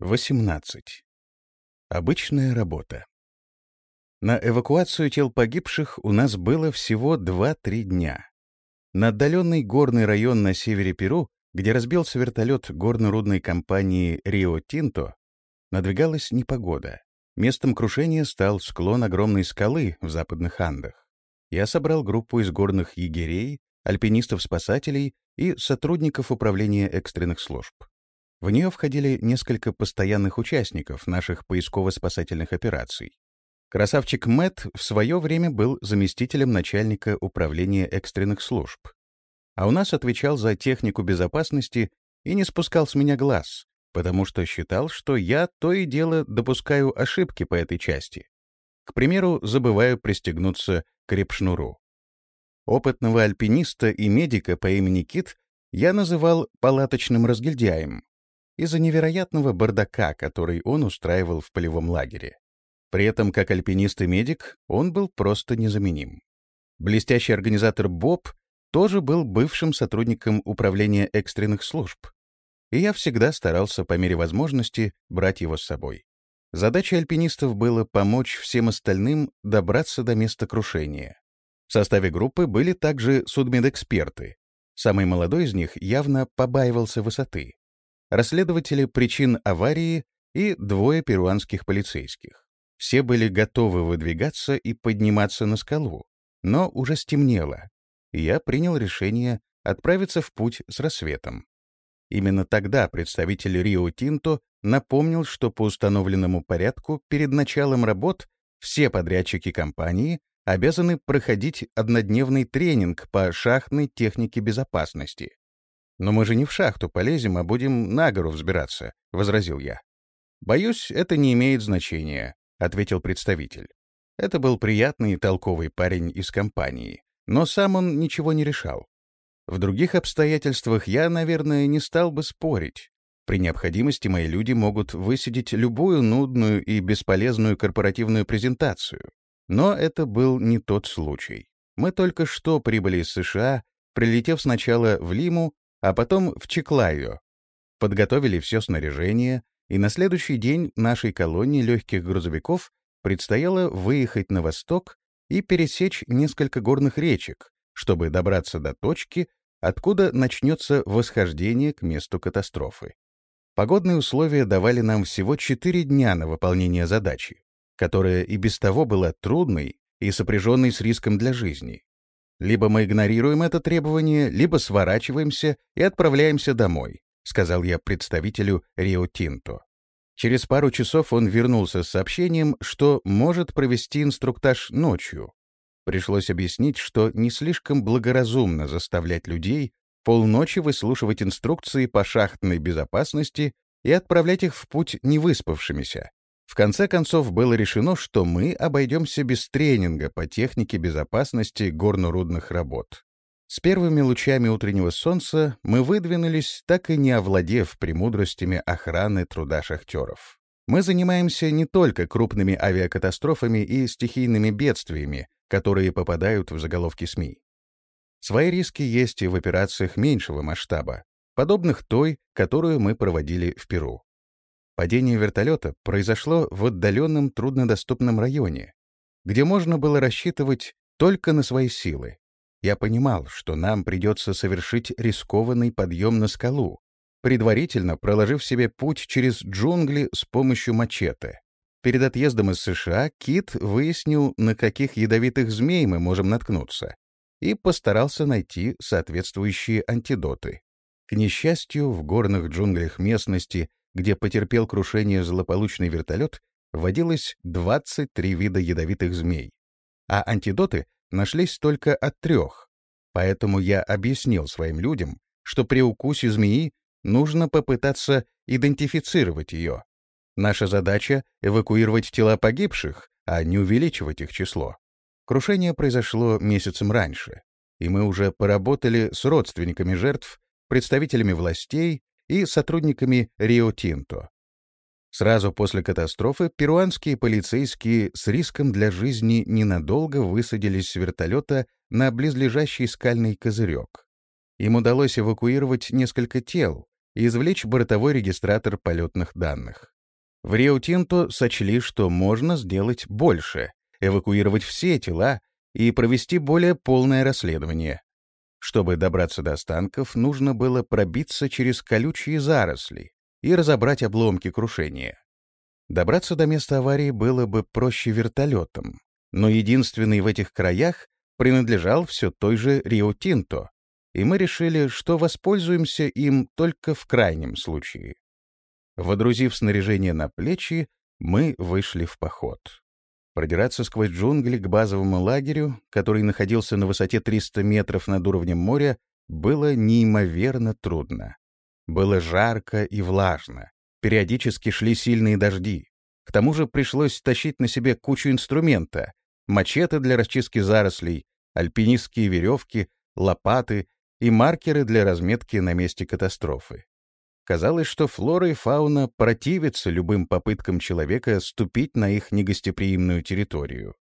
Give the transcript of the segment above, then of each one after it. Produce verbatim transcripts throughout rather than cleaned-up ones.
восемнадцать. Обычная работа. На эвакуацию тел погибших у нас было всего два-три дня. На отдаленный горный район на севере Перу, где разбился вертолет горно-рудной компании Рио Тинто, надвигалась непогода. Местом крушения стал склон огромной скалы в западных Андах. Я собрал группу из горных егерей, альпинистов-спасателей и сотрудников управления экстренных служб. В нее входили несколько постоянных участников наших поисково-спасательных операций. Красавчик Мэтт в свое время был заместителем начальника управления экстренных служб, а у нас отвечал за технику безопасности и не спускал с меня глаз, потому что считал, что я то и дело допускаю ошибки по этой части. К примеру, забываю пристегнуться к репшнуру. Опытного альпиниста и медика по имени Кит я называл палаточным разгильдяем из-за невероятного бардака, который он устраивал в полевом лагере. При этом, как альпинист и медик, он был просто незаменим. Блестящий организатор Боб тоже был бывшим сотрудником управления экстренных служб, и я всегда старался по мере возможности брать его с собой. Задачей альпинистов было помочь всем остальным добраться до места крушения. В составе группы были также судмедэксперты. Самый молодой из них явно побаивался высоты. Расследователи причин аварии и двое перуанских полицейских. Все были готовы выдвигаться и подниматься на скалу, но уже стемнело, и я принял решение отправиться в путь с рассветом. Именно тогда представитель Рио Тинто напомнил, что по установленному порядку перед началом работ все подрядчики компании обязаны проходить однодневный тренинг по шахтной технике безопасности. «Но мы же не в шахту полезем, а будем на гору взбираться», — возразил я. «Боюсь, это не имеет значения», — ответил представитель. Это был приятный и толковый парень из компании, но сам он ничего не решал. В других обстоятельствах я, наверное, не стал бы спорить. При необходимости мои люди могут высидеть любую нудную и бесполезную корпоративную презентацию. Но это был не тот случай. Мы только что прибыли из США, прилетев сначала в Лиму, а потом в Чиклайо. Подготовили все снаряжение, и на следующий день нашей колонии легких грузовиков предстояло выехать на восток и пересечь несколько горных речек, чтобы добраться до точки, откуда начнется восхождение к месту катастрофы. Погодные условия давали нам всего четыре дня на выполнение задачи, которая и без того была трудной и сопряженной с риском для жизни. «Либо мы игнорируем это требование, либо сворачиваемся и отправляемся домой», — сказал я представителю Рио Тинто. Через пару часов он вернулся с сообщением, что может провести инструктаж ночью. Пришлось объяснить, что не слишком благоразумно заставлять людей полночи выслушивать инструкции по шахтной безопасности и отправлять их в путь невыспавшимися. В конце концов, было решено, что мы обойдемся без тренинга по технике безопасности горно-рудных работ. С первыми лучами утреннего солнца мы выдвинулись, так и не овладев премудростями охраны труда шахтеров. Мы занимаемся не только крупными авиакатастрофами и стихийными бедствиями, которые попадают в заголовки СМИ. Свои риски есть и в операциях меньшего масштаба, подобных той, которую мы проводили в Перу. Падение вертолета произошло в отдаленном труднодоступном районе, где можно было рассчитывать только на свои силы. Я понимал, что нам придется совершить рискованный подъем на скалу, предварительно проложив себе путь через джунгли с помощью мачете. Перед отъездом из США Кит выяснил, на каких ядовитых змей мы можем наткнуться, и постарался найти соответствующие антидоты. К несчастью, в горных джунглях местности, где потерпел крушение злополучный вертолет, водилось двадцать три вида ядовитых змей, а антидоты нашлись только от трех. Поэтому я объяснил своим людям, что при укусе змеи нужно попытаться идентифицировать ее. Наша задача — эвакуировать тела погибших, а не увеличивать их число. Крушение произошло месяцем раньше, и мы уже поработали с родственниками жертв, представителями властей и сотрудниками Рио Тинто. Сразу после катастрофы перуанские полицейские с риском для жизни ненадолго высадились с вертолета на близлежащий скальный козырек. Им удалось эвакуировать несколько тел и извлечь бортовой регистратор полетных данных. В Рио-Тинто сочли, что можно сделать больше, эвакуировать все тела и провести более полное расследование. Чтобы добраться до останков, нужно было пробиться через колючие заросли и разобрать обломки крушения. Добраться до места аварии было бы проще вертолетом, но единственный в этих краях принадлежал все той же Рио-Тинто, и мы решили, что воспользуемся им только в крайнем случае. Водрузив снаряжение на плечи, мы вышли в поход. Продираться сквозь джунгли к базовому лагерю, который находился на высоте триста метров над уровнем моря, было неимоверно трудно. Было жарко и влажно, периодически шли сильные дожди. К тому же пришлось тащить на себе кучу инструмента: мачете для расчистки зарослей, альпинистские веревки, лопаты и маркеры для разметки на месте катастрофы. Казалось, что флора и фауна противятся любым попыткам человека ступить на их негостеприимную территорию.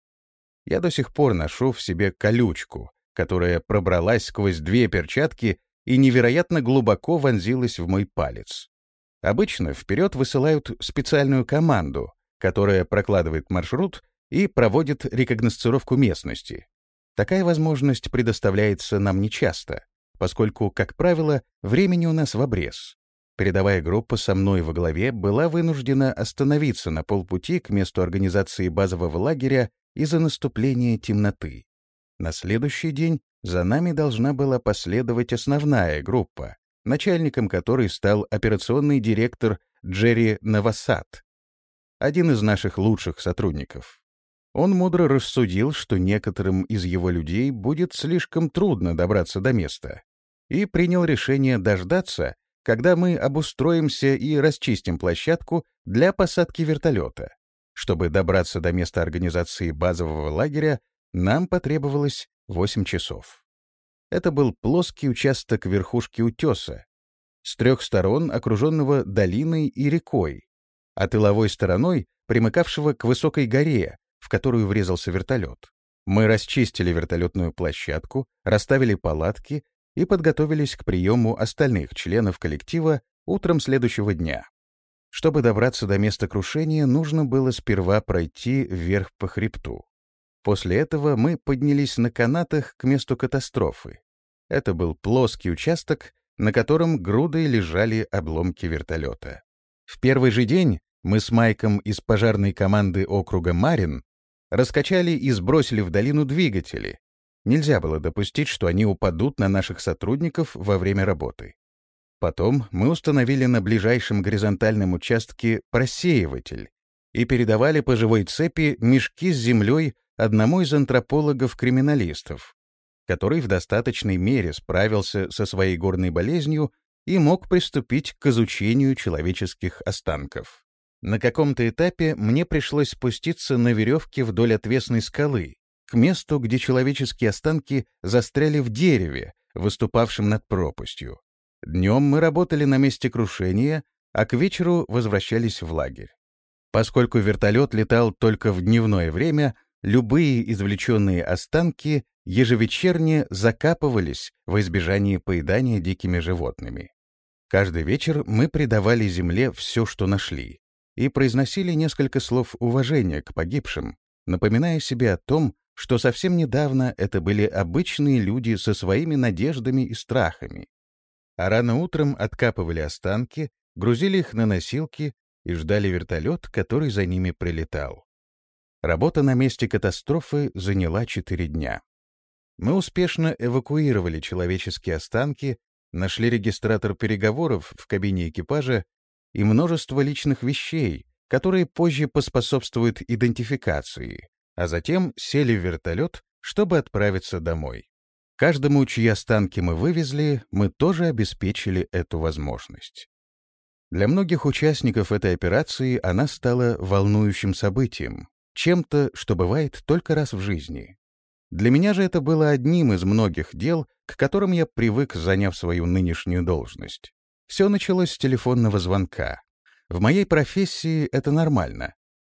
Я до сих пор ношу в себе колючку, которая пробралась сквозь две перчатки и невероятно глубоко вонзилась в мой палец. Обычно вперед высылают специальную команду, которая прокладывает маршрут и проводит рекогносцировку местности. Такая возможность предоставляется нам нечасто, поскольку, как правило, времени у нас в обрез. Передовая группа со мной во главе была вынуждена остановиться на полпути к месту организации базового лагеря из-за наступления темноты. На следующий день за нами должна была последовать основная группа, начальником которой стал операционный директор Джерри Навасад, один из наших лучших сотрудников. Он мудро рассудил, что некоторым из его людей будет слишком трудно добраться до места, и принял решение дождаться, когда мы обустроимся и расчистим площадку для посадки вертолета. Чтобы добраться до места организации базового лагеря, нам потребовалось восемь часов. Это был плоский участок верхушки утеса, с трех сторон окруженного долиной и рекой, а тыловой стороной примыкавшего к высокой горе, в которую врезался вертолет. Мы расчистили вертолетную площадку, расставили палатки и подготовились к приему остальных членов коллектива утром следующего дня. Чтобы добраться до места крушения, нужно было сперва пройти вверх по хребту. После этого мы поднялись на канатах к месту катастрофы. Это был плоский участок, на котором грудой лежали обломки вертолета. В первый же день мы с Майком из пожарной команды округа Марин раскачали и сбросили в долину двигатели. Нельзя было допустить, что они упадут на наших сотрудников во время работы. Потом мы установили на ближайшем горизонтальном участке просеиватель и передавали по живой цепи мешки с землей одному из антропологов-криминалистов, который в достаточной мере справился со своей горной болезнью и мог приступить к изучению человеческих останков. На каком-то этапе мне пришлось спуститься на веревке вдоль отвесной скалы, к месту, где человеческие останки застряли в дереве, выступавшем над пропастью. Днем мы работали на месте крушения, а к вечеру возвращались в лагерь. Поскольку вертолет летал только в дневное время, любые извлеченные останки ежевечерне закапывались во избежание поедания дикими животными. Каждый вечер мы придавали земле все, что нашли, и произносили несколько слов уважения к погибшим, напоминая себе о том, что совсем недавно это были обычные люди со своими надеждами и страхами. А рано утром откапывали останки, грузили их на носилки и ждали вертолет, который за ними прилетал. Работа на месте катастрофы заняла четыре дня. Мы успешно эвакуировали человеческие останки, нашли регистратор переговоров в кабине экипажа и множество личных вещей, которые позже поспособствуют идентификации, а затем сели в вертолет, чтобы отправиться домой. Каждому, чьи останки мы вывезли, мы тоже обеспечили эту возможность. Для многих участников этой операции она стала волнующим событием, чем-то, что бывает только раз в жизни. Для меня же это было одним из многих дел, к которым я привык, заняв свою нынешнюю должность. Все началось с телефонного звонка. В моей профессии это нормально.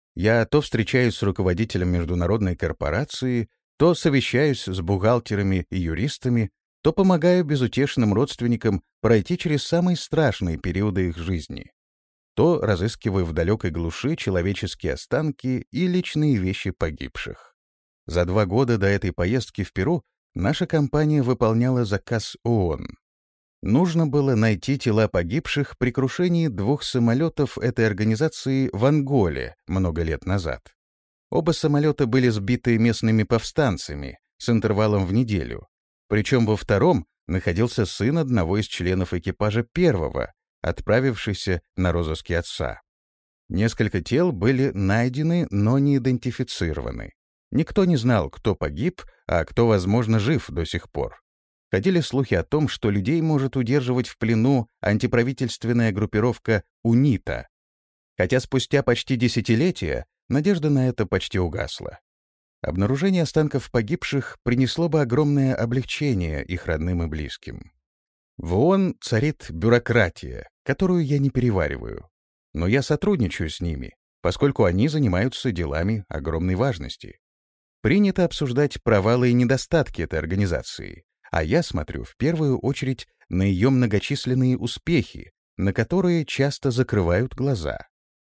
Я то встречаюсь с руководителем международной корпорации, то совещаюсь с бухгалтерами и юристами, то помогаю безутешным родственникам пройти через самые страшные периоды их жизни. то разыскивая в далекой глуши человеческие останки и личные вещи погибших. За два года до этой поездки в Перу наша компания выполняла заказ ООН. Нужно было найти тела погибших при крушении двух самолетов этой организации в Анголе много лет назад. Оба самолета были сбиты местными повстанцами с интервалом в неделю, причем во втором находился сын одного из членов экипажа первого, отправившийся на розыски отца. Несколько тел были найдены, но не идентифицированы. Никто не знал, кто погиб, а кто, возможно, жив до сих пор. Ходили слухи о том, что людей может удерживать в плену антиправительственная группировка УНИТА. Хотя спустя почти десятилетия надежда на это почти угасла. Обнаружение останков погибших принесло бы огромное облегчение их родным и близким. В ООН царит бюрократия, которую я не перевариваю. Но я сотрудничаю с ними, поскольку они занимаются делами огромной важности. Принято обсуждать провалы и недостатки этой организации, а я смотрю в первую очередь на ее многочисленные успехи, на которые часто закрывают глаза.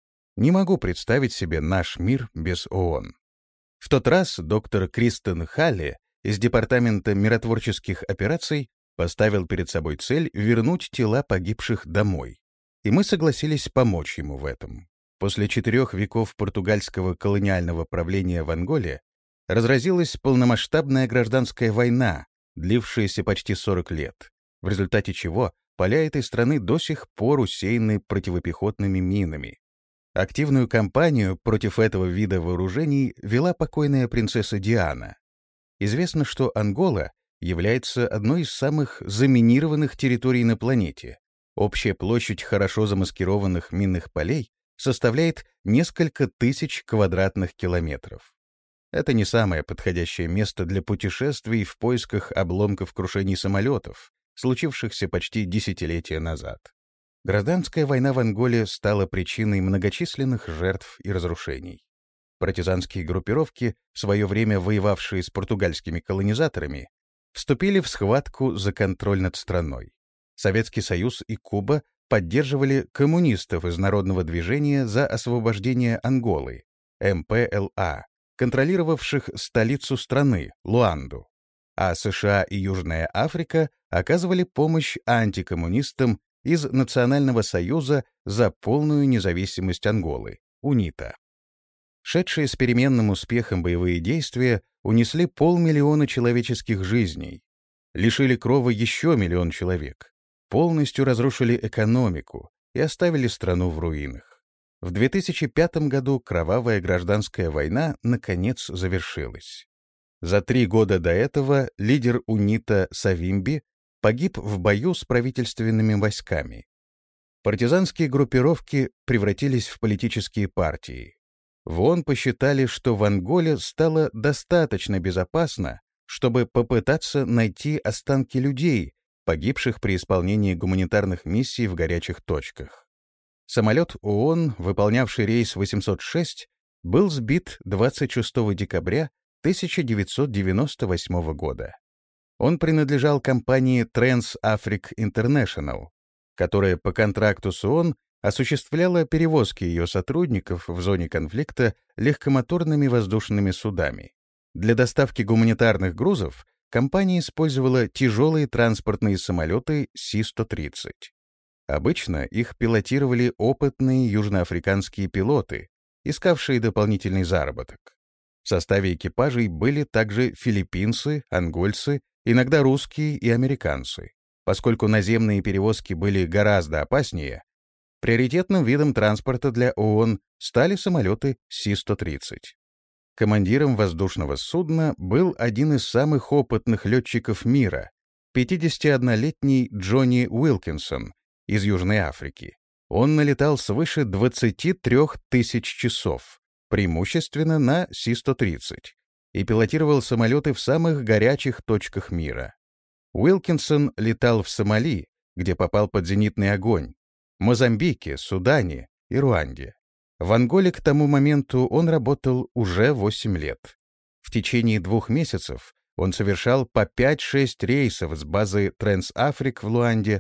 Не могу представить себе наш мир без ООН. В тот раз доктор Кристен Халле из Департамента миротворческих операций поставил перед собой цель вернуть тела погибших домой, и мы согласились помочь ему в этом. После четырех веков португальского колониального правления в Анголе разразилась полномасштабная гражданская война, длившаяся почти сорок лет, в результате чего поля этой страны до сих пор усеяны противопехотными минами. Активную кампанию против этого вида вооружений вела покойная принцесса Диана. Известно, что Ангола является одной из самых заминированных территорий на планете. Общая площадь хорошо замаскированных минных полей составляет несколько тысяч квадратных километров. Это не самое подходящее место для путешествий в поисках обломков крушений самолетов, случившихся почти десятилетия назад. Гражданская война в Анголе стала причиной многочисленных жертв и разрушений. Партизанские группировки, в свое время воевавшие с португальскими колонизаторами, вступили в схватку за контроль над страной. Советский Союз и Куба поддерживали коммунистов из Народного движения за освобождение Анголы, эм пэ эл а, контролировавших столицу страны, Луанду. А США и Южная Африка оказывали помощь антикоммунистам из Национального союза за полную независимость Анголы, УНИТА. Шедшие с переменным успехом боевые действия унесли полмиллиона человеческих жизней, лишили крова еще миллион человек, полностью разрушили экономику и оставили страну в руинах. В две тысячи пятом году кровавая гражданская война наконец завершилась. За три года до этого лидер УНИТА Савимби погиб в бою с правительственными войсками. Партизанские группировки превратились в политические партии. В ООН посчитали, что в Анголе стало достаточно безопасно, чтобы попытаться найти останки людей, погибших при исполнении гуманитарных миссий в горячих точках. Самолет ООН, выполнявший рейс восемьсот шесть, был сбит двадцать шестого декабря тысяча девятьсот девяносто восьмого года. Он принадлежал компании Trans-Afric International, которая по контракту с ООН осуществляла перевозки ее сотрудников в зоне конфликта легкомоторными воздушными судами. Для доставки гуманитарных грузов компания использовала тяжелые транспортные самолеты Си сто тридцать. Обычно их пилотировали опытные южноафриканские пилоты, искавшие дополнительный заработок. В составе экипажей были также филиппинцы, ангольцы, иногда русские и американцы. Поскольку наземные перевозки были гораздо опаснее, приоритетным видом транспорта для ООН стали самолеты Си сто тридцать. Командиром воздушного судна был один из самых опытных летчиков мира, пятидесятиоднолетний Джонни Уилкинсон из Южной Африки. Он налетал свыше двадцати трёх тысяч часов, преимущественно на Си сто тридцать, и пилотировал самолеты в самых горячих точках мира. Уилкинсон летал в Сомали, где попал под зенитный огонь, Мозамбике, Судане и Руанде. В Анголе к тому моменту он работал уже восемь лет. В течение двух месяцев он совершал по пять-шесть рейсов с базы Trans-Afric в Луанде,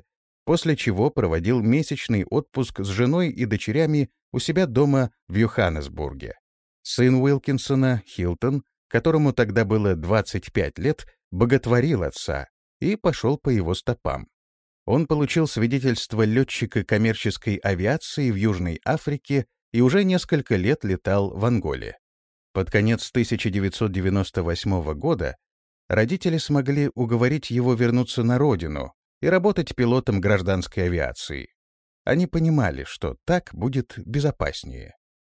после чего проводил месячный отпуск с женой и дочерями у себя дома в Йоханнесбурге. Сын Уилкинсона, Хилтон, которому тогда было двадцать пять лет, боготворил отца и пошел по его стопам. Он получил свидетельство летчика коммерческой авиации в Южной Африке и уже несколько лет летал в Анголе. Под конец тысяча девятьсот девяносто восьмого года родители смогли уговорить его вернуться на родину и работать пилотом гражданской авиации. Они понимали, что так будет безопаснее.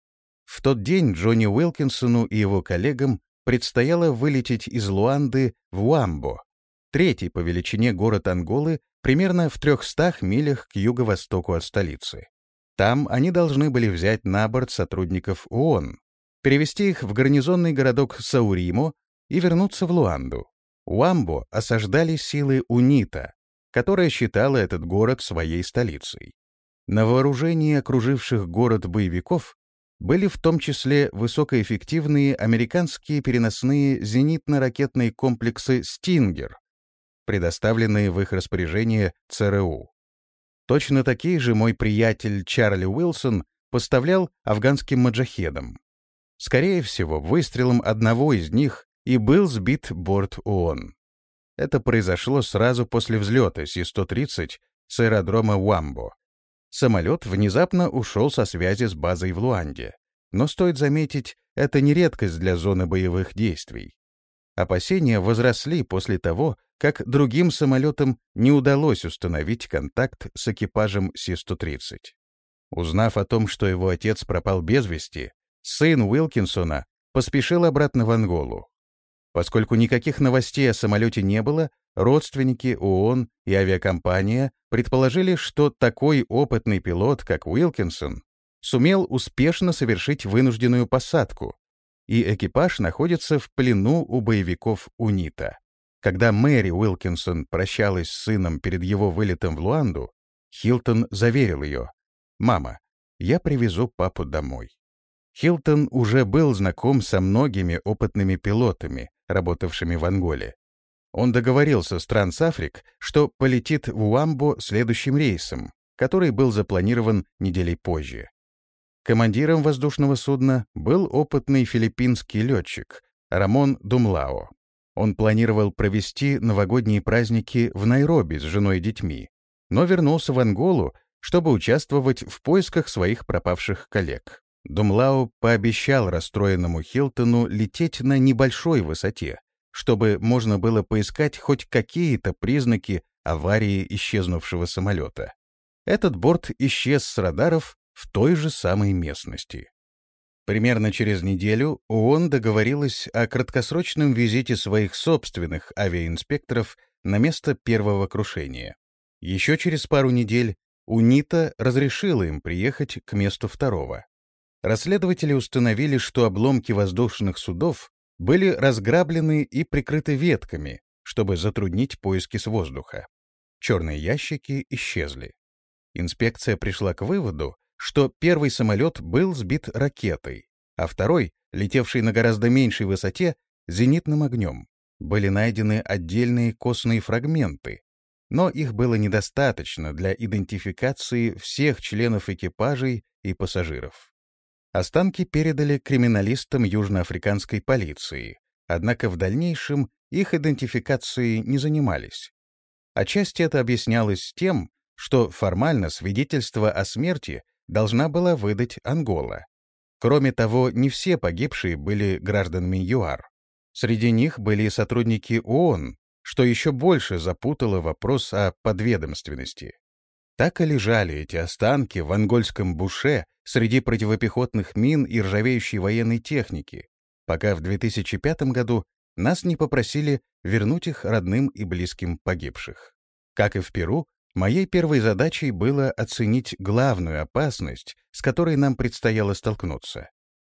В тот день Джонни Уилкинсону и его коллегам предстояло вылететь из Луанды в Уамбо, третий по величине город Анголы, примерно в трехстах милях к юго-востоку от столицы. Там они должны были взять на борт сотрудников ООН, перевести их в гарнизонный городок Сауримо и вернуться в Луанду. Уамбо осаждали силы УНИТА, которая считала этот город своей столицей. На вооружении окруживших город боевиков были в том числе высокоэффективные американские переносные зенитно-ракетные комплексы «Стингер», предоставленные в их распоряжение ЦРУ. Точно такие же мой приятель Чарли Уилсон поставлял афганским маджахедам. Скорее всего, выстрелом одного из них и был сбит борт ООН. Это произошло сразу после взлета Си сто тридцать с аэродрома Уамбо. Самолет внезапно ушел со связи с базой в Луанде. Но стоит заметить, это не редкость для зоны боевых действий. Опасения возросли после того, как другим самолетам не удалось установить контакт с экипажем Си сто тридцать. Узнав о том, что его отец пропал без вести, сын Уилкинсона поспешил обратно в Анголу. Поскольку никаких новостей о самолете не было, родственники, ООН и авиакомпания предположили, что такой опытный пилот, как Уилкинсон, сумел успешно совершить вынужденную посадку, и экипаж находится в плену у боевиков УНИТА. Когда Мэри Уилкинсон прощалась с сыном перед его вылетом в Луанду, Хилтон заверил ее: «Мама, я привезу папу домой». Хилтон уже был знаком со многими опытными пилотами, работавшими в Анголе. Он договорился с Трансафрик, что полетит в Уамбо следующим рейсом, который был запланирован неделей позже. Командиром воздушного судна был опытный филиппинский летчик Рамон Думлао. Он планировал провести новогодние праздники в Найроби с женой и детьми, но вернулся в Анголу, чтобы участвовать в поисках своих пропавших коллег. Думлао пообещал расстроенному Хилтону лететь на небольшой высоте, чтобы можно было поискать хоть какие-то признаки аварии исчезнувшего самолета. Этот борт исчез с радаров в той же самой местности. Примерно через неделю ООН договорилась о краткосрочном визите своих собственных авиаинспекторов на место первого крушения. Еще через пару недель УНИТА разрешила им приехать к месту второго. Расследователи установили, что обломки воздушных судов были разграблены и прикрыты ветками, чтобы затруднить поиски с воздуха. Черные ящики исчезли. Инспекция пришла к выводу, что первый самолет был сбит ракетой, а второй, летевший на гораздо меньшей высоте, зенитным огнем. Были найдены отдельные костные фрагменты, но их было недостаточно для идентификации всех членов экипажей и пассажиров. Останки передали криминалистам южноафриканской полиции, однако в дальнейшем их идентификацией не занимались. Отчасти это объяснялось тем, что формально свидетельство о смерти должна была выдать Ангола. Кроме того, не все погибшие были гражданами ЮАР. Среди них были и сотрудники ООН, что еще больше запутало вопрос о подведомственности. Так и лежали эти останки в ангольском буше среди противопехотных мин и ржавеющей военной техники, пока в две тысячи пятом году нас не попросили вернуть их родным и близким погибших. Как и в Перу, моей первой задачей было оценить главную опасность, с которой нам предстояло столкнуться.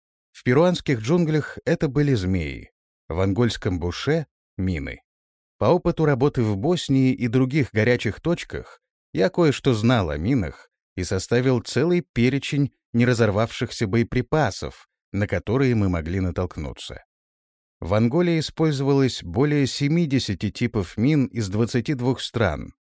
В перуанских джунглях это были змеи, в ангольском буше — мины. По опыту работы в Боснии и других горячих точках я кое-что знал о минах и составил целый перечень неразорвавшихся боеприпасов, на которые мы могли натолкнуться. В Анголе использовалось более семидесяти типов мин из двадцати двух стран.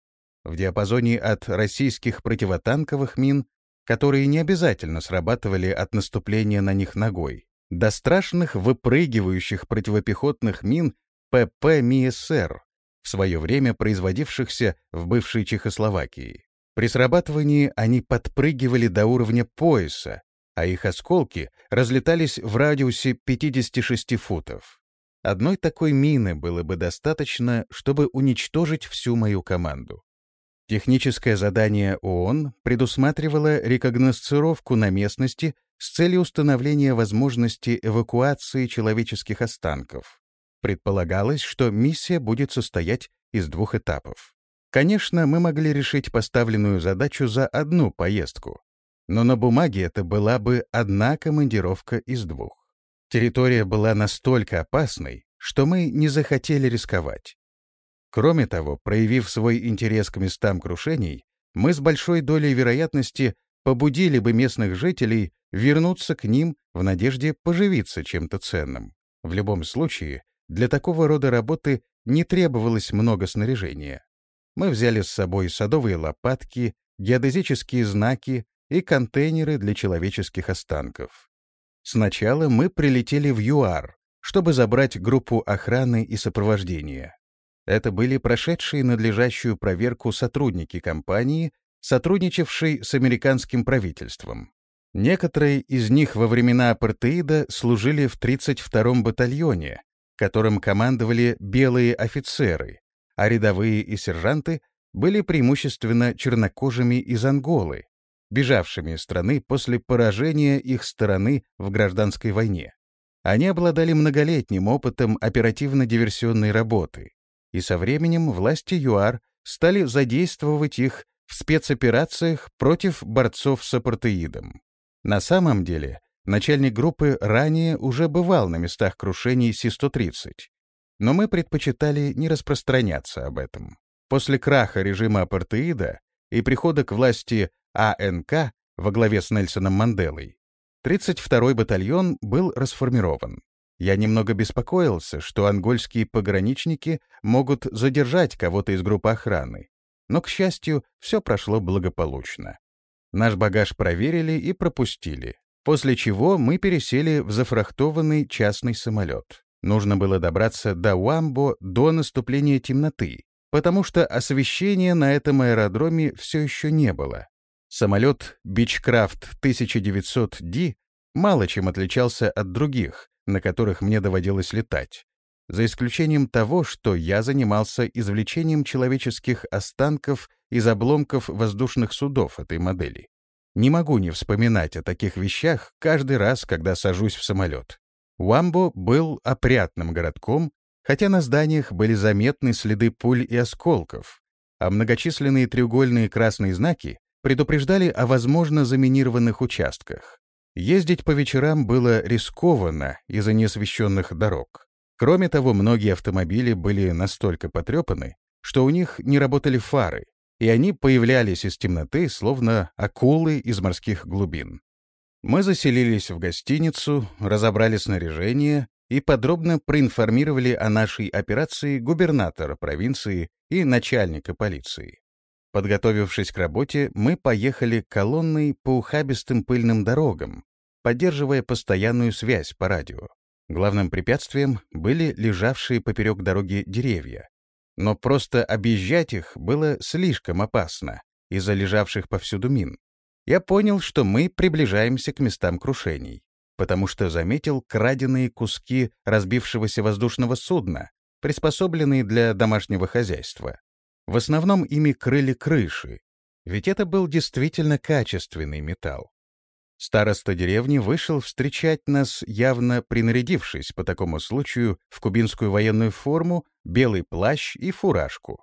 в диапазоне от российских противотанковых мин, которые не обязательно срабатывали от наступления на них ногой, до страшных выпрыгивающих противопехотных мин пэ пэ эм и эс эр, в свое время производившихся в бывшей Чехословакии. При срабатывании они подпрыгивали до уровня пояса, а их осколки разлетались в радиусе пятидесяти шести футов. Одной такой мины было бы достаточно, чтобы уничтожить всю мою команду. Техническое задание ООН предусматривало рекогносцировку на местности с целью установления возможности эвакуации человеческих останков. Предполагалось, что миссия будет состоять из двух этапов. Конечно, мы могли решить поставленную задачу за одну поездку, но на бумаге это была бы одна командировка из двух. Территория была настолько опасной, что мы не захотели рисковать. Кроме того, проявив свой интерес к местам крушений, мы с большой долей вероятности побудили бы местных жителей вернуться к ним в надежде поживиться чем-то ценным. В любом случае, для такого рода работы не требовалось много снаряжения. Мы взяли с собой садовые лопатки, геодезические знаки и контейнеры для человеческих останков. Сначала мы прилетели в ЮАР, чтобы забрать группу охраны и сопровождения. Это были прошедшие надлежащую проверку сотрудники компании, сотрудничавшей с американским правительством. Некоторые из них во времена апартеида служили в тридцать втором батальоне, которым командовали белые офицеры, а рядовые и сержанты были преимущественно чернокожими из Анголы, бежавшими из страны после поражения их стороны в гражданской войне. Они обладали многолетним опытом оперативно-диверсионной работы, и со временем власти ЮАР стали задействовать их в спецоперациях против борцов с апартеидом. На самом деле, начальник группы ранее уже бывал на местах крушений Си сто тридцать, но мы предпочитали не распространяться об этом. После краха режима апартеида и прихода к власти А Эн Ка во главе с Нельсоном Манделой, тридцать второй батальон был расформирован. Я немного беспокоился, что ангольские пограничники могут задержать кого-то из группы охраны, но, к счастью, все прошло благополучно. Наш багаж проверили и пропустили, после чего мы пересели в зафрахтованный частный самолет. Нужно было добраться до Уамбо до наступления темноты, потому что освещения на этом аэродроме все еще не было. Самолет Бичкрафт тысяча девятьсот Ди мало чем отличался от других, на которых мне доводилось летать, за исключением того, что я занимался извлечением человеческих останков из обломков воздушных судов этой модели. Не могу не вспоминать о таких вещах каждый раз, когда сажусь в самолет. Уамбо был опрятным городком, хотя на зданиях были заметны следы пуль и осколков, а многочисленные треугольные красные знаки предупреждали о возможно заминированных участках. Ездить по вечерам было рискованно из-за неосвещенных дорог. Кроме того, многие автомобили были настолько потрепаны, что у них не работали фары, и они появлялись из темноты, словно акулы из морских глубин. Мы заселились в гостиницу, разобрали снаряжение и подробно проинформировали о нашей операции губернатора провинции и начальника полиции. Подготовившись к работе, мы поехали колонной по ухабистым пыльным дорогам, поддерживая постоянную связь по радио. Главным препятствием были лежавшие поперек дороги деревья. Но просто объезжать их было слишком опасно из-за лежавших повсюду мин. Я понял, что мы приближаемся к местам крушений, потому что заметил краденые куски разбившегося воздушного судна, приспособленные для домашнего хозяйства. В основном ими крыли крыши, ведь это был действительно качественный металл. Староста деревни вышел встречать нас, явно принарядившись по такому случаю в кубинскую военную форму, белый плащ и фуражку.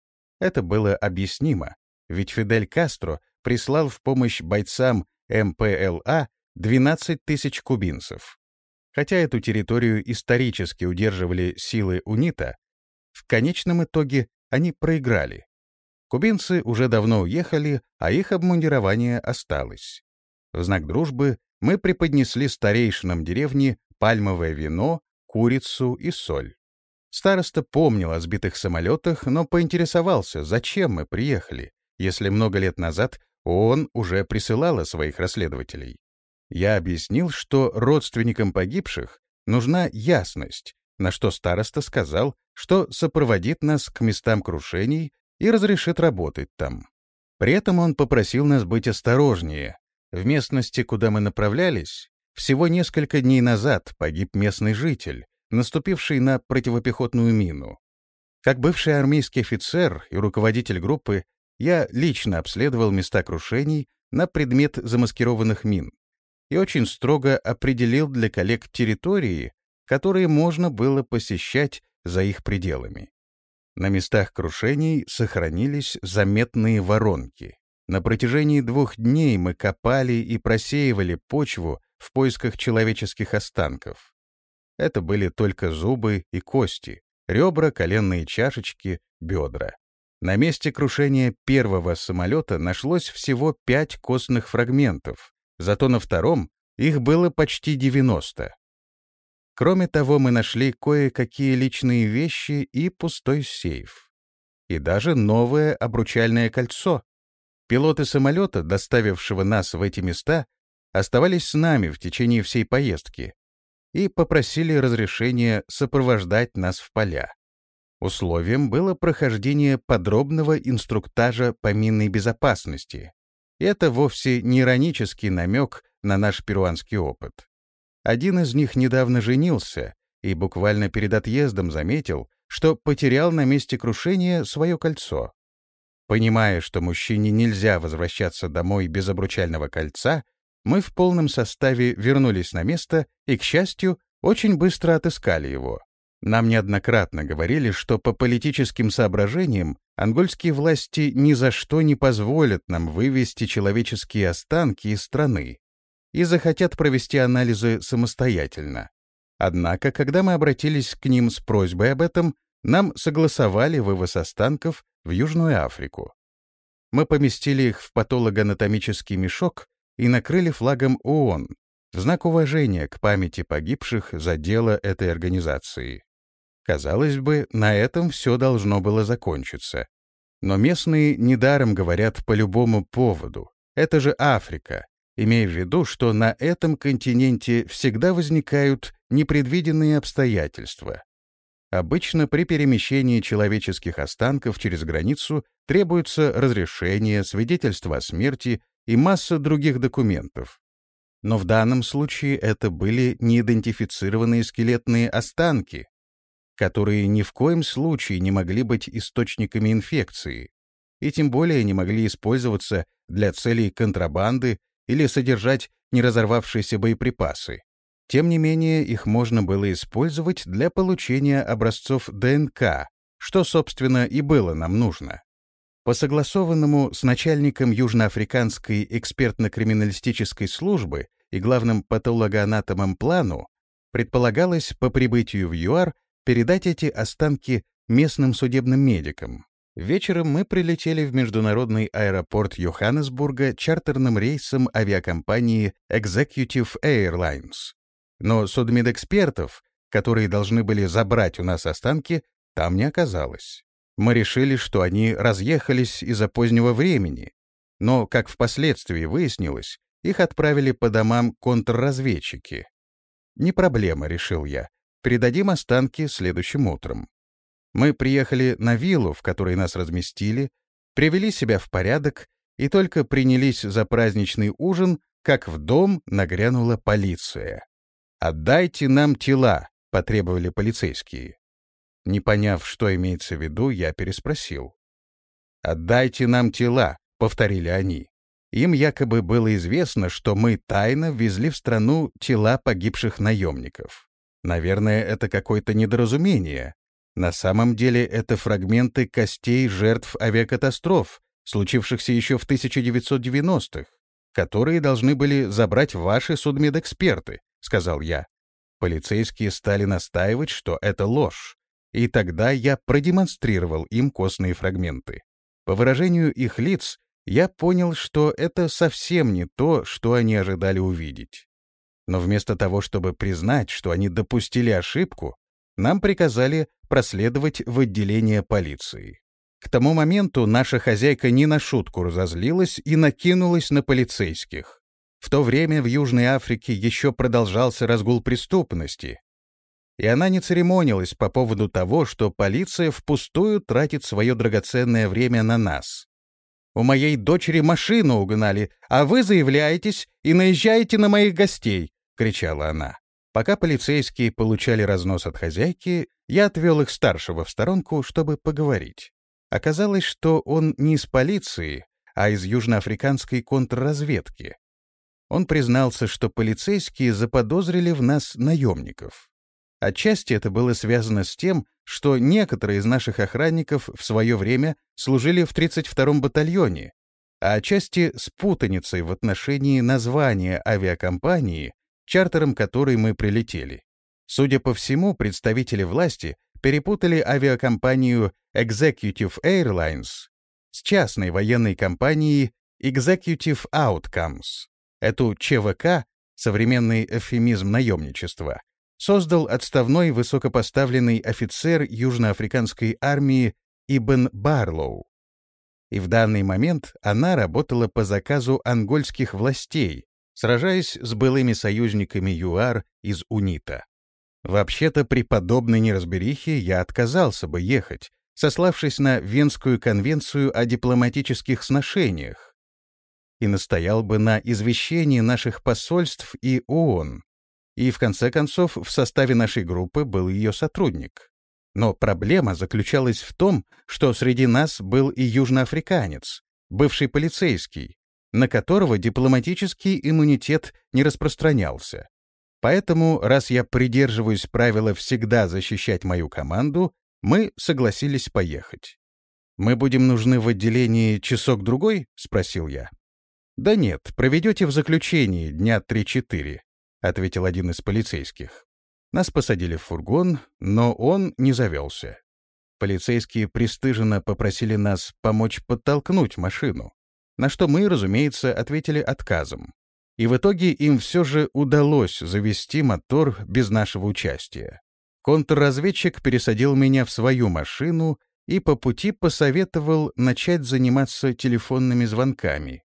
Это было объяснимо, ведь Фидель Кастро прислал в помощь бойцам эм пэ эл а двенадцать тысяч кубинцев. Хотя эту территорию исторически удерживали силы УНИТА, в конечном итоге они проиграли. Кубинцы уже давно уехали, а их обмундирование осталось. В знак дружбы мы преподнесли старейшинам деревни пальмовое вино, курицу и соль. Староста помнил о сбитых самолетах, но поинтересовался, зачем мы приехали, если много лет назад ООН уже присылала своих расследователей. Я объяснил, что родственникам погибших нужна ясность, на что староста сказал, что сопроводит нас к местам крушений и разрешит работать там. При этом он попросил нас быть осторожнее. В местности, куда мы направлялись, всего несколько дней назад погиб местный житель, наступивший на противопехотную мину. Как бывший армейский офицер и руководитель группы, я лично обследовал места крушений на предмет замаскированных мин и очень строго определил для коллег территории, которые можно было посещать за их пределами. На местах крушений сохранились заметные воронки. На протяжении двух дней мы копали и просеивали почву в поисках человеческих останков. Это были только зубы и кости, ребра, коленные чашечки, бедра. На месте крушения первого самолета нашлось всего пять костных фрагментов, зато на втором их было почти девяносто. Кроме того, мы нашли кое-какие личные вещи и пустой сейф. И даже новое обручальное кольцо. Пилоты самолета, доставившего нас в эти места, оставались с нами в течение всей поездки и попросили разрешения сопровождать нас в поля. Условием было прохождение подробного инструктажа по минной безопасности. И это вовсе не иронический намек на наш перуанский опыт. Один из них недавно женился и буквально перед отъездом заметил, что потерял на месте крушения свое кольцо. Понимая, что мужчине нельзя возвращаться домой без обручального кольца, мы в полном составе вернулись на место и, к счастью, очень быстро отыскали его. Нам неоднократно говорили, что по политическим соображениям ангольские власти ни за что не позволят нам вывести человеческие останки из страны и захотят провести анализы самостоятельно. Однако, когда мы обратились к ним с просьбой об этом, нам согласовали вывоз останков в Южную Африку. Мы поместили их в патологоанатомический мешок и накрыли флагом ООН в знак уважения к памяти погибших за дело этой организации. Казалось бы, на этом все должно было закончиться. Но местные недаром говорят по любому поводу. Это же Африка, имея в виду, что на этом континенте всегда возникают непредвиденные обстоятельства. Обычно при перемещении человеческих останков через границу требуется разрешение, свидетельство о смерти и масса других документов. Но в данном случае это были неидентифицированные скелетные останки, которые ни в коем случае не могли быть источниками инфекции, и тем более не могли использоваться для целей контрабанды или содержать неразорвавшиеся боеприпасы. Тем не менее, их можно было использовать для получения образцов ДНК, что, собственно, и было нам нужно. По согласованному с начальником Южноафриканской экспертно-криминалистической службы и главным патологоанатомом плану, предполагалось по прибытию в ЮАР передать эти останки местным судебным медикам. Вечером мы прилетели в международный аэропорт Йоханнесбурга чартерным рейсом авиакомпании Executive Airlines. Но судмедэкспертов, которые должны были забрать у нас останки, там не оказалось. Мы решили, что они разъехались из-за позднего времени, но, как впоследствии выяснилось, их отправили по домам контрразведчики. «Не проблема», — решил я, — «передадим останки следующим утром». Мы приехали на виллу, в которой нас разместили, привели себя в порядок и только принялись за праздничный ужин, как в дом нагрянула полиция. «Отдайте нам тела», — потребовали полицейские. Не поняв, что имеется в виду, я переспросил. «Отдайте нам тела», — повторили они. Им якобы было известно, что мы тайно ввезли в страну тела погибших наемников. Наверное, это какое-то недоразумение. На самом деле это фрагменты костей жертв авиакатастроф, случившихся еще в тысяча девятьсот девяностых, которые должны были забрать ваши судмедэксперты, — сказал я. Полицейские стали настаивать, что это ложь, и тогда я продемонстрировал им костные фрагменты. По выражению их лиц я понял, что это совсем не то, что они ожидали увидеть. Но вместо того, чтобы признать, что они допустили ошибку, нам приказали проследовать в отделение полиции. К тому моменту наша хозяйка не на шутку разозлилась и накинулась на полицейских. В то время в Южной Африке еще продолжался разгул преступности, и она не церемонилась по поводу того, что полиция впустую тратит свое драгоценное время на нас. «У моей дочери машину угнали, а вы заявляетесь и наезжаете на моих гостей!» — кричала она. Пока полицейские получали разнос от хозяйки, я отвел их старшего в сторонку, чтобы поговорить. Оказалось, что он не из полиции, а из южноафриканской контрразведки. Он признался, что полицейские заподозрили в нас наемников. Отчасти это было связано с тем, что некоторые из наших охранников в свое время служили в тридцать втором батальоне, а отчасти с путаницей в отношении названия авиакомпании, чартером которой мы прилетели. Судя по всему, представители власти перепутали авиакомпанию Executive Airlines с частной военной компанией Executive Outcomes. Эту ЧВК, современный эвфемизм наемничества, создал отставной высокопоставленный офицер южноафриканской армии Ибн Барлоу. И в данный момент она работала по заказу ангольских властей, сражаясь с былыми союзниками ЮАР из УНИТА. Вообще-то при подобной неразберихе я отказался бы ехать, сославшись на Венскую конвенцию о дипломатических сношениях, и настоял бы на извещении наших посольств и ООН. И, в конце концов, в составе нашей группы был ее сотрудник. Но проблема заключалась в том, что среди нас был и южноафриканец, бывший полицейский, на которого дипломатический иммунитет не распространялся. Поэтому, раз я придерживаюсь правила всегда защищать мою команду, мы согласились поехать. «Мы будем нужны в отделении часок-другой?» — спросил я. «Да нет, проведете в заключении дня три-четыре», — ответил один из полицейских. Нас посадили в фургон, но он не завелся. Полицейские пристыженно попросили нас помочь подтолкнуть машину, на что мы, разумеется, ответили отказом. И в итоге им все же удалось завести мотор без нашего участия. Контрразведчик пересадил меня в свою машину и по пути посоветовал начать заниматься телефонными звонками.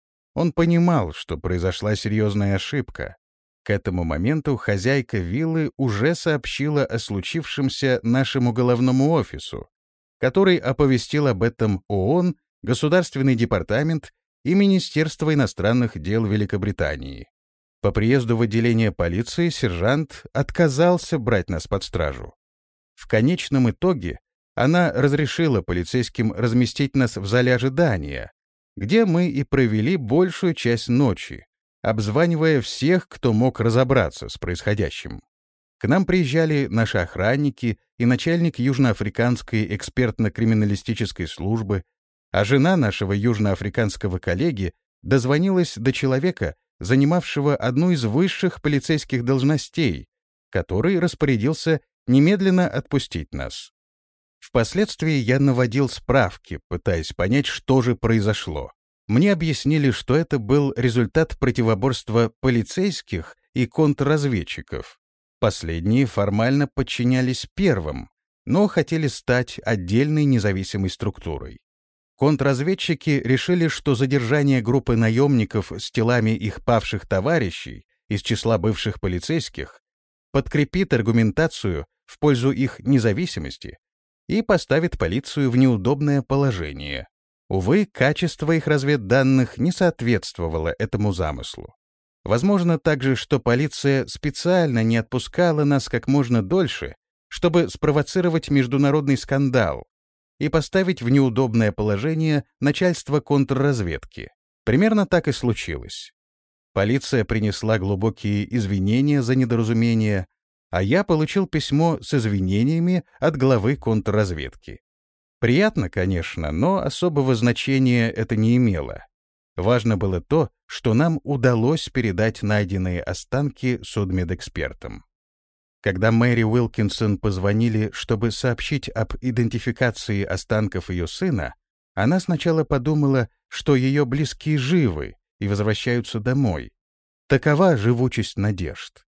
Он понимал, что произошла серьезная ошибка. К этому моменту хозяйка виллы уже сообщила о случившемся нашему головному офису, который оповестил об этом ООН, Государственный департамент и Министерство иностранных дел Великобритании. По приезду в отделение полиции сержант отказался брать нас под стражу. В конечном итоге она разрешила полицейским разместить нас в зале ожидания, где мы и провели большую часть ночи, обзванивая всех, кто мог разобраться с происходящим. К нам приезжали наши охранники и начальник южноафриканской экспертно-криминалистической службы, а жена нашего южноафриканского коллеги дозвонилась до человека, занимавшего одну из высших полицейских должностей, который распорядился немедленно отпустить нас. Впоследствии я наводил справки, пытаясь понять, что же произошло. Мне объяснили, что это был результат противоборства полицейских и контрразведчиков. Последние формально подчинялись первым, но хотели стать отдельной независимой структурой. Контрразведчики решили, что задержание группы наемников с телами их павших товарищей из числа бывших полицейских подкрепит аргументацию в пользу их независимости и поставит полицию в неудобное положение. Увы, качество их разведданных не соответствовало этому замыслу. Возможно также, что полиция специально не отпускала нас как можно дольше, чтобы спровоцировать международный скандал и поставить в неудобное положение начальство контрразведки. Примерно так и случилось. Полиция принесла глубокие извинения за недоразумение, а я получил письмо с извинениями от главы контрразведки. Приятно, конечно, но особого значения это не имело. Важно было то, что нам удалось передать найденные останки судмедэкспертам. Когда Мэри Уилкинсон позвонили, чтобы сообщить об идентификации останков ее сына, она сначала подумала, что ее близкие живы и возвращаются домой. Такова живучесть надежд.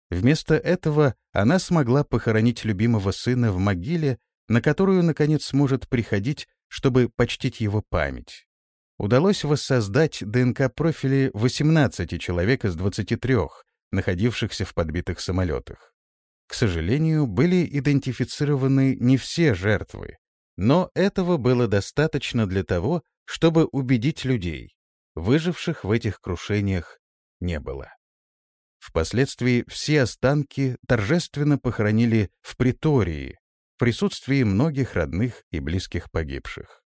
Вместо этого она смогла похоронить любимого сына в могиле, на которую, наконец, сможет приходить, чтобы почтить его память. Удалось воссоздать ДНК-профили восемнадцати человек из двадцати трёх, находившихся в подбитых самолетах. К сожалению, были идентифицированы не все жертвы, но этого было достаточно для того, чтобы убедить людей. Выживших в этих крушениях не было. Впоследствии все останки торжественно похоронили в Претории в присутствии многих родных и близких погибших.